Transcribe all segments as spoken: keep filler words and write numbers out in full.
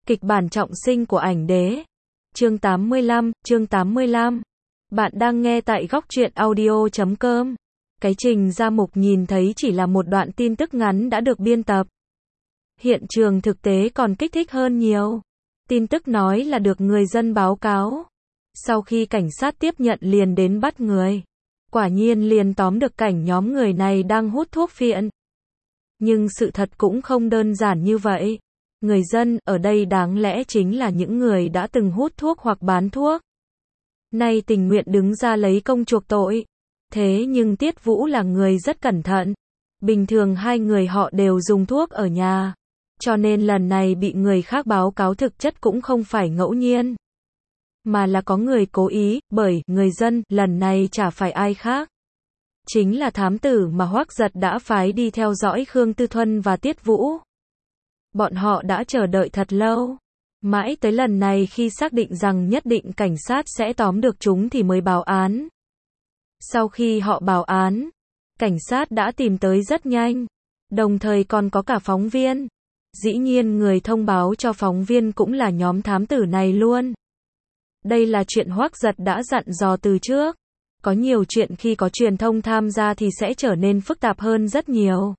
Kịch bản trọng sinh của ảnh đế. Chương tám mươi lăm, chương tám mươi lăm. Bạn đang nghe tại góc truyện audio chấm com. Cái Trình Gia Mục nhìn thấy chỉ là một đoạn tin tức ngắn đã được biên tập. Hiện trường thực tế còn kích thích hơn nhiều. Tin tức nói là được người dân báo cáo. Sau khi cảnh sát tiếp nhận liền đến bắt người. Quả nhiên liền tóm được cảnh nhóm người này đang hút thuốc phiện. Nhưng sự thật cũng không đơn giản như vậy. Người dân ở đây đáng lẽ chính là những người đã từng hút thuốc hoặc bán thuốc. Nay tình nguyện đứng ra lấy công chuộc tội. Thế nhưng Tiết Vũ là người rất cẩn thận. Bình thường hai người họ đều dùng thuốc ở nhà. Cho nên lần này bị người khác báo cáo thực chất cũng không phải ngẫu nhiên. Mà là có người cố ý, bởi người dân lần này chả phải ai khác. Chính là thám tử mà Hoắc Giật đã phái đi theo dõi Khương Tư Thuân và Tiết Vũ. Bọn họ đã chờ đợi thật lâu. Mãi tới lần này khi xác định rằng nhất định cảnh sát sẽ tóm được chúng thì mới báo án. Sau khi họ báo án, cảnh sát đã tìm tới rất nhanh. Đồng thời còn có cả phóng viên. Dĩ nhiên người thông báo cho phóng viên cũng là nhóm thám tử này luôn. Đây là chuyện Hoắc Giật đã dặn dò từ trước. Có nhiều chuyện khi có truyền thông tham gia thì sẽ trở nên phức tạp hơn rất nhiều.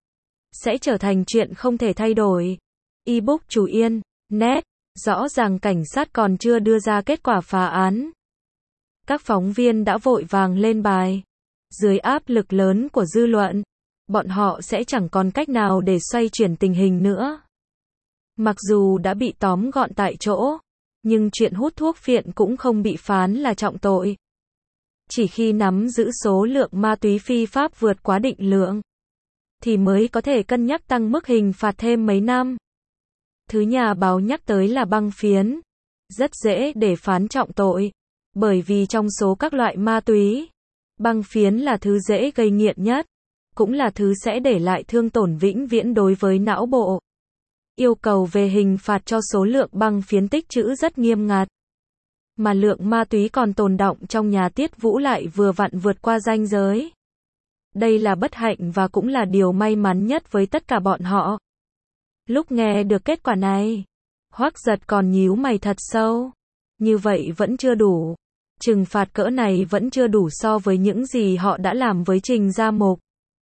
Sẽ trở thành chuyện không thể thay đổi. Ebook chủ yên, net, rõ ràng cảnh sát còn chưa đưa ra kết quả phá án. Các phóng viên đã vội vàng lên bài. Dưới áp lực lớn của dư luận, bọn họ sẽ chẳng còn cách nào để xoay chuyển tình hình nữa. Mặc dù đã bị tóm gọn tại chỗ, nhưng chuyện hút thuốc phiện cũng không bị phán là trọng tội. Chỉ khi nắm giữ số lượng ma túy phi pháp vượt quá định lượng, thì mới có thể cân nhắc tăng mức hình phạt thêm mấy năm. Thứ nhà báo nhắc tới là băng phiến. Rất dễ để phán trọng tội. Bởi vì trong số các loại ma túy, băng phiến là thứ dễ gây nghiện nhất. Cũng là thứ sẽ để lại thương tổn vĩnh viễn đối với não bộ. Yêu cầu về hình phạt cho số lượng băng phiến tích trữ rất nghiêm ngặt. Mà lượng ma túy còn tồn đọng trong nhà Tiết Vũ lại vừa vặn vượt qua ranh giới. Đây là bất hạnh và cũng là điều may mắn nhất với tất cả bọn họ. Lúc nghe được kết quả này, Hoắc Giật còn nhíu mày thật sâu. Như vậy vẫn chưa đủ. Trừng phạt cỡ này vẫn chưa đủ so với những gì họ đã làm với Trình Gia Mục.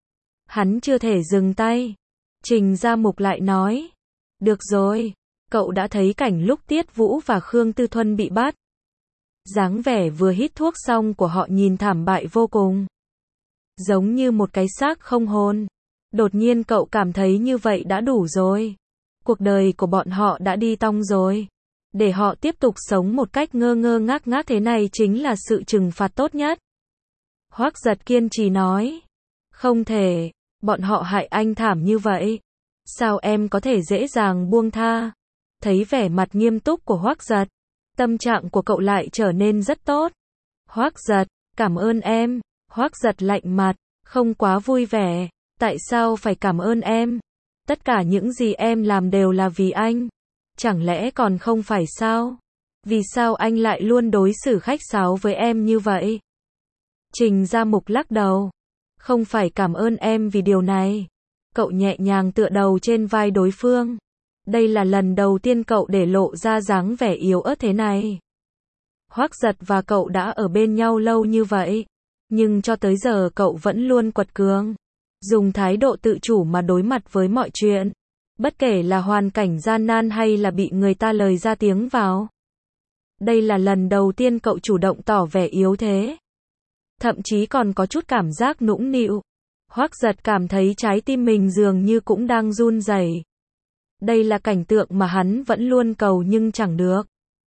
Hắn chưa thể dừng tay. Trình Gia Mục lại nói. Được rồi, cậu đã thấy cảnh lúc Tiết Vũ và Khương Tư Thuân bị bắt. Dáng vẻ vừa hít thuốc xong của họ nhìn thảm bại vô cùng. Giống như một cái xác không hồn. Đột nhiên cậu cảm thấy như vậy đã đủ rồi. Cuộc đời của bọn họ đã đi tong rồi. Để họ tiếp tục sống một cách ngơ ngơ ngác ngác thế này chính là sự trừng phạt tốt nhất. Hoắc Giật kiên trì nói. Không thể, bọn họ hại anh thảm như vậy. Sao em có thể dễ dàng buông tha? Thấy vẻ mặt nghiêm túc của Hoắc Giật, tâm trạng của cậu lại trở nên rất tốt. Hoắc Giật, cảm ơn em. Hoắc Giật lạnh mặt, không quá vui vẻ. Tại sao phải cảm ơn em? Tất cả những gì em làm đều là vì anh. Chẳng lẽ còn không phải sao? Vì sao anh lại luôn đối xử khách sáo với em như vậy? Trình Gia Mục lắc đầu. Không phải cảm ơn em vì điều này. Cậu nhẹ nhàng tựa đầu trên vai đối phương. Đây là lần đầu tiên cậu để lộ ra dáng vẻ yếu ớt thế này. Hoắc Giật và cậu đã ở bên nhau lâu như vậy. Nhưng cho tới giờ cậu vẫn luôn quật cường. Dùng thái độ tự chủ mà đối mặt với mọi chuyện. Bất kể là hoàn cảnh gian nan hay là bị người ta lời ra tiếng vào. Đây là lần đầu tiên cậu chủ động tỏ vẻ yếu thế. Thậm chí còn có chút cảm giác nũng nịu. Hoắc Giật cảm thấy trái tim mình dường như cũng đang run rẩy. Đây là cảnh tượng mà hắn vẫn luôn cầu nhưng chẳng được.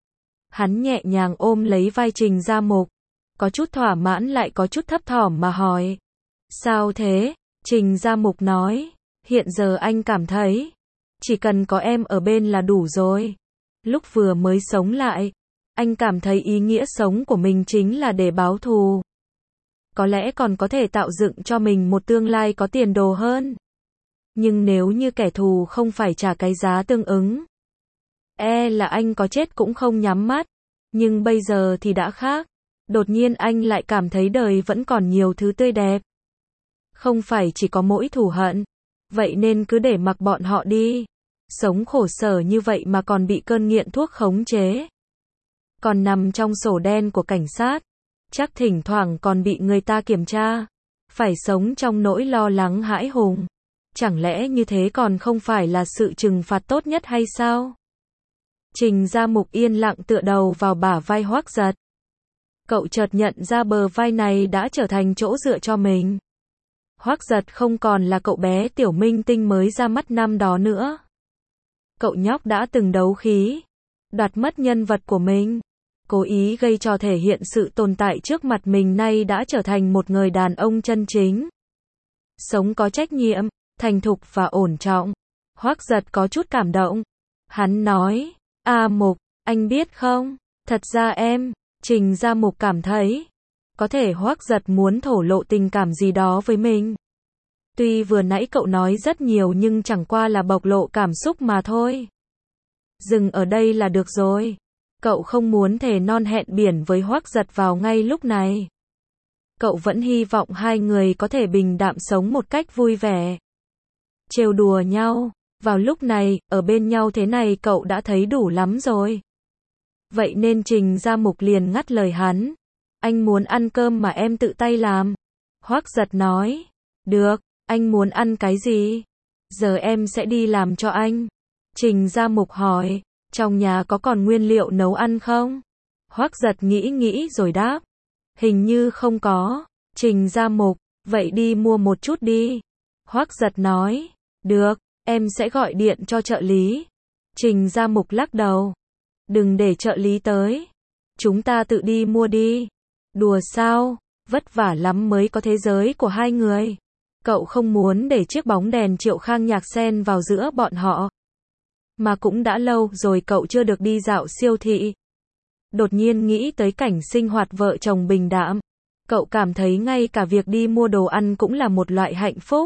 Hắn nhẹ nhàng ôm lấy vai Trình Gia Mục. Có chút thỏa mãn lại có chút thấp thỏm mà hỏi. Sao thế? Trình Gia Mục nói. Hiện giờ anh cảm thấy. Chỉ cần có em ở bên là đủ rồi. Lúc vừa mới sống lại. Anh cảm thấy ý nghĩa sống của mình chính là để báo thù. Có lẽ còn có thể tạo dựng cho mình một tương lai có tiền đồ hơn. Nhưng nếu như kẻ thù không phải trả cái giá tương ứng. E là anh có chết cũng không nhắm mắt. Nhưng bây giờ thì đã khác. Đột nhiên anh lại cảm thấy đời vẫn còn nhiều thứ tươi đẹp. Không phải chỉ có mỗi thù hận. Vậy nên cứ để mặc bọn họ đi. Sống khổ sở như vậy mà còn bị cơn nghiện thuốc khống chế. Còn nằm trong sổ đen của cảnh sát. Chắc thỉnh thoảng còn bị người ta kiểm tra. Phải sống trong nỗi lo lắng hãi hùng. Chẳng lẽ như thế còn không phải là sự trừng phạt tốt nhất hay sao? Trình Gia Mục yên lặng tựa đầu vào bả vai Hoắc Giật. Cậu chợt nhận ra bờ vai này đã trở thành chỗ dựa cho mình. Hoắc Giật không còn là cậu bé tiểu minh tinh mới ra mắt năm đó nữa. Cậu nhóc đã từng đấu khí, đoạt mất nhân vật của mình, cố ý gây cho thể hiện sự tồn tại trước mặt mình, nay đã trở thành một người đàn ông chân chính. Sống có trách nhiệm, thành thục và ổn trọng. Hoắc Giật có chút cảm động. Hắn nói, A Mục, anh biết không, thật ra em, Trình Gia Mục cảm thấy, có thể Hoắc Giật muốn thổ lộ tình cảm gì đó với mình. Tuy vừa nãy cậu nói rất nhiều nhưng chẳng qua là bộc lộ cảm xúc mà thôi. Dừng ở đây là được rồi. Cậu không muốn thề non hẹn biển với Hoắc Giật vào ngay lúc này. Cậu vẫn hy vọng hai người có thể bình đạm sống một cách vui vẻ. Trêu đùa nhau. Vào lúc này, ở bên nhau thế này cậu đã thấy đủ lắm rồi. Vậy nên Trình Gia Mục liền ngắt lời hắn. Anh muốn ăn cơm mà em tự tay làm. Hoắc Giật nói. Được, anh muốn ăn cái gì? Giờ em sẽ đi làm cho anh. Trình Gia Mục hỏi. Trong nhà có còn nguyên liệu nấu ăn không? Hoắc Giật nghĩ nghĩ rồi đáp. Hình như không có. Trình Gia Mục. Vậy đi mua một chút đi. Hoắc Giật nói. Được, em sẽ gọi điện cho trợ lý. Trình Gia Mục lắc đầu. Đừng để trợ lý tới. Chúng ta tự đi mua đi. Đùa sao? Vất vả lắm mới có thế giới của hai người. Cậu không muốn để chiếc bóng đèn Triệu Khang Nhạc xen vào giữa bọn họ. Mà cũng đã lâu rồi cậu chưa được đi dạo siêu thị. Đột nhiên nghĩ tới cảnh sinh hoạt vợ chồng bình đạm. Cậu cảm thấy ngay cả việc đi mua đồ ăn cũng là một loại hạnh phúc.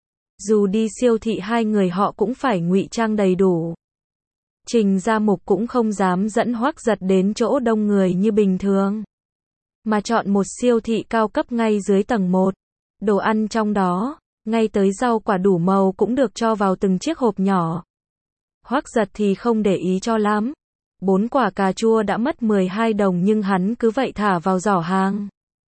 Dù đi siêu thị hai người họ cũng phải ngụy trang đầy đủ. Trình Gia Mục cũng không dám dẫn Hoắc Giật đến chỗ đông người như bình thường. Mà chọn một siêu thị cao cấp ngay dưới tầng một. Đồ ăn trong đó, ngay tới rau quả đủ màu cũng được cho vào từng chiếc hộp nhỏ. Hoắc Giật thì không để ý cho lắm. Bốn quả cà chua đã mất mười hai đồng nhưng hắn cứ vậy thả vào giỏ hàng.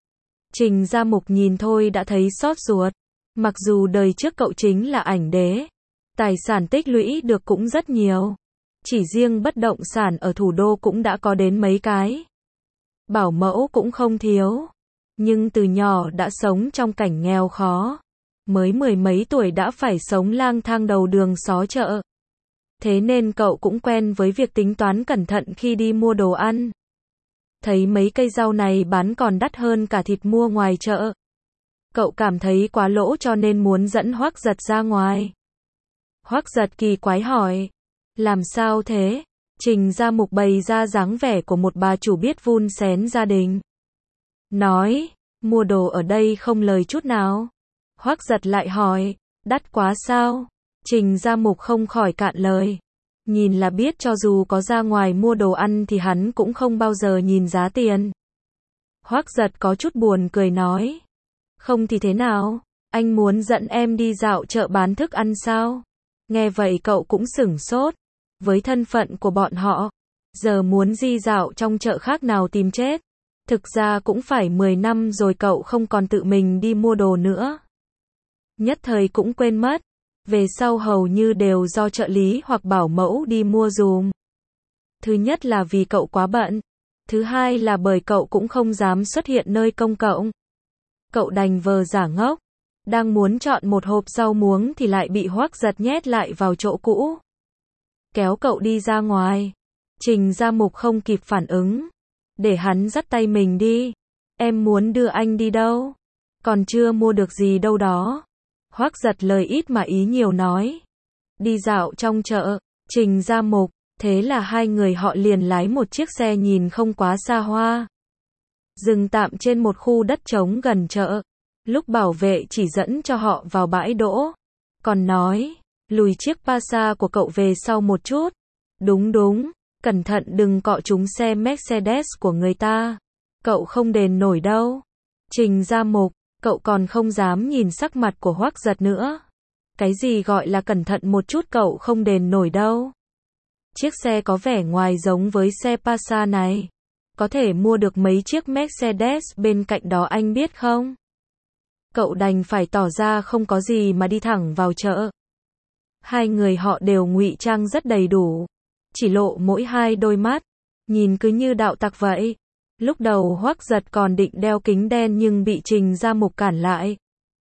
Trình Gia Mục nhìn thôi đã thấy xót ruột. Mặc dù đời trước cậu chính là ảnh đế, tài sản tích lũy được cũng rất nhiều. Chỉ riêng bất động sản ở thủ đô cũng đã có đến mấy cái. Bảo mẫu cũng không thiếu. Nhưng từ nhỏ đã sống trong cảnh nghèo khó. Mới mười mấy tuổi đã phải sống lang thang đầu đường xó chợ. Thế nên cậu cũng quen với việc tính toán cẩn thận khi đi mua đồ ăn. Thấy mấy cây rau này bán còn đắt hơn cả thịt mua ngoài chợ. Cậu cảm thấy quá lỗ cho nên muốn dẫn Hoắc Giật ra ngoài. Hoắc Giật kỳ quái hỏi. Làm sao thế? Trình Gia Mục bày ra dáng vẻ của một bà chủ biết vun xén gia đình. Nói, mua đồ ở đây không lời chút nào. Hoắc Giật lại hỏi, đắt quá sao? Trình Gia Mục không khỏi cạn lời. Nhìn là biết cho dù có ra ngoài mua đồ ăn thì hắn cũng không bao giờ nhìn giá tiền. Hoắc Giật có chút buồn cười nói. Không thì thế nào? Anh muốn dẫn em đi dạo chợ bán thức ăn sao? Nghe vậy cậu cũng sửng sốt. Với thân phận của bọn họ, giờ muốn đi dạo trong chợ khác nào tìm chết. Thực ra cũng phải mười năm rồi cậu không còn tự mình đi mua đồ nữa. Nhất thời cũng quên mất. Về sau hầu như đều do trợ lý hoặc bảo mẫu đi mua dùm. Thứ nhất là vì cậu quá bận. Thứ hai là bởi cậu cũng không dám xuất hiện nơi công cộng. Cậu đành vờ giả ngốc. Đang muốn chọn một hộp rau muống thì lại bị Hoắc Giật nhét lại vào chỗ cũ. Kéo cậu đi ra ngoài. Trình Gia Mục không kịp phản ứng. Để hắn dắt tay mình đi. Em muốn đưa anh đi đâu? Còn chưa mua được gì đâu đó. Hoắc Giật lời ít mà ý nhiều nói. Đi dạo trong chợ. Trình Gia Mục. Thế là hai người họ liền lái một chiếc xe nhìn không quá xa hoa. Dừng tạm trên một khu đất trống gần chợ. Lúc bảo vệ chỉ dẫn cho họ vào bãi đỗ. Còn nói, lùi chiếc Pasa của cậu về sau một chút. Đúng đúng, cẩn thận đừng cọ trúng xe Mercedes của người ta. Cậu không đền nổi đâu. Trình Gia Mục, cậu còn không dám nhìn sắc mặt của Hoắc Giật nữa. Cái gì gọi là cẩn thận một chút cậu không đền nổi đâu. Chiếc xe có vẻ ngoài giống với xe Passat này. Có thể mua được mấy chiếc Mercedes bên cạnh đó anh biết không? Cậu đành phải tỏ ra không có gì mà đi thẳng vào chợ. Hai người họ đều ngụy trang rất đầy đủ. Chỉ lộ mỗi hai đôi mắt. Nhìn cứ như đạo tặc vậy. Lúc đầu Hoắc Giật còn định đeo kính đen nhưng bị Trình Gia Mục cản lại.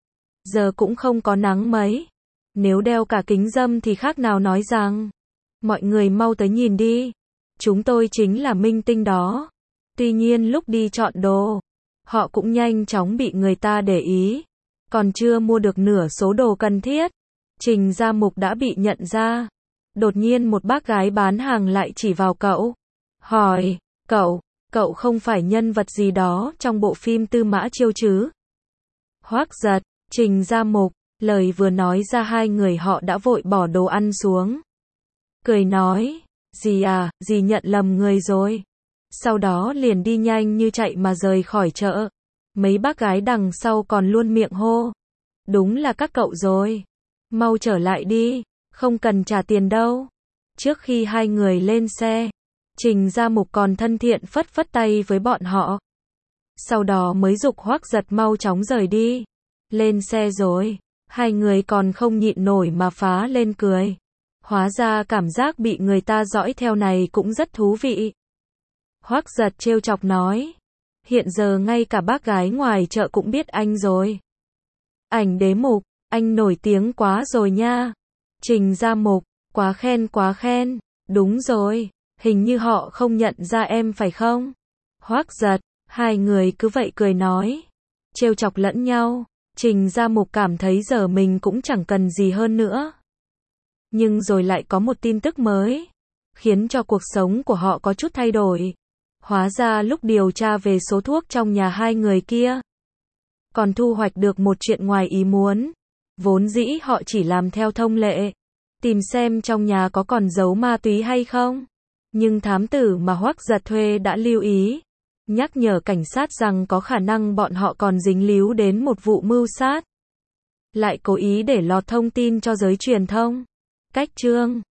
Giờ cũng không có nắng mấy. Nếu đeo cả kính râm thì khác nào nói rằng. Mọi người mau tới nhìn đi. Chúng tôi chính là minh tinh đó. Tuy nhiên lúc đi chọn đồ, họ cũng nhanh chóng bị người ta để ý. Còn chưa mua được nửa số đồ cần thiết. Trình Gia Mục đã bị nhận ra. Đột nhiên một bác gái bán hàng lại chỉ vào cậu. Hỏi, cậu, cậu không phải nhân vật gì đó trong bộ phim Tư Mã Chiêu chứ? Hoắc Giật, Trình Gia Mục, lời vừa nói ra hai người họ đã vội bỏ đồ ăn xuống. Cười nói, dì à, dì nhận lầm người rồi. Sau đó liền đi nhanh như chạy mà rời khỏi chợ. Mấy bác gái đằng sau còn luôn miệng hô. Đúng là các cậu rồi. Mau trở lại đi, không cần trả tiền đâu. Trước khi hai người lên xe, Trình Gia Mục còn thân thiện phất phất tay với bọn họ. Sau đó mới giục Hoắc Giật mau chóng rời đi. Lên xe rồi, hai người còn không nhịn nổi mà phá lên cười. Hóa ra cảm giác bị người ta dõi theo này cũng rất thú vị. Hoắc Giật trêu chọc nói. Hiện giờ ngay cả bác gái ngoài chợ cũng biết anh rồi. Ảnh Đế Mục, anh nổi tiếng quá rồi nha. Trình Gia Mục, quá khen quá khen. Đúng rồi, hình như họ không nhận ra em phải không? Hoắc Giật, hai người cứ vậy cười nói. Trêu chọc lẫn nhau. Trình Gia Mục cảm thấy giờ mình cũng chẳng cần gì hơn nữa. Nhưng rồi lại có một tin tức mới, khiến cho cuộc sống của họ có chút thay đổi. Hóa ra lúc điều tra về số thuốc trong nhà hai người kia, còn thu hoạch được một chuyện ngoài ý muốn. Vốn dĩ họ chỉ làm theo thông lệ, tìm xem trong nhà có còn giấu ma túy hay không. Nhưng thám tử mà Hoắc Giật thuê đã lưu ý, nhắc nhở cảnh sát rằng có khả năng bọn họ còn dính líu đến một vụ mưu sát. Lại cố ý để lọt thông tin cho giới truyền thông. Cách chương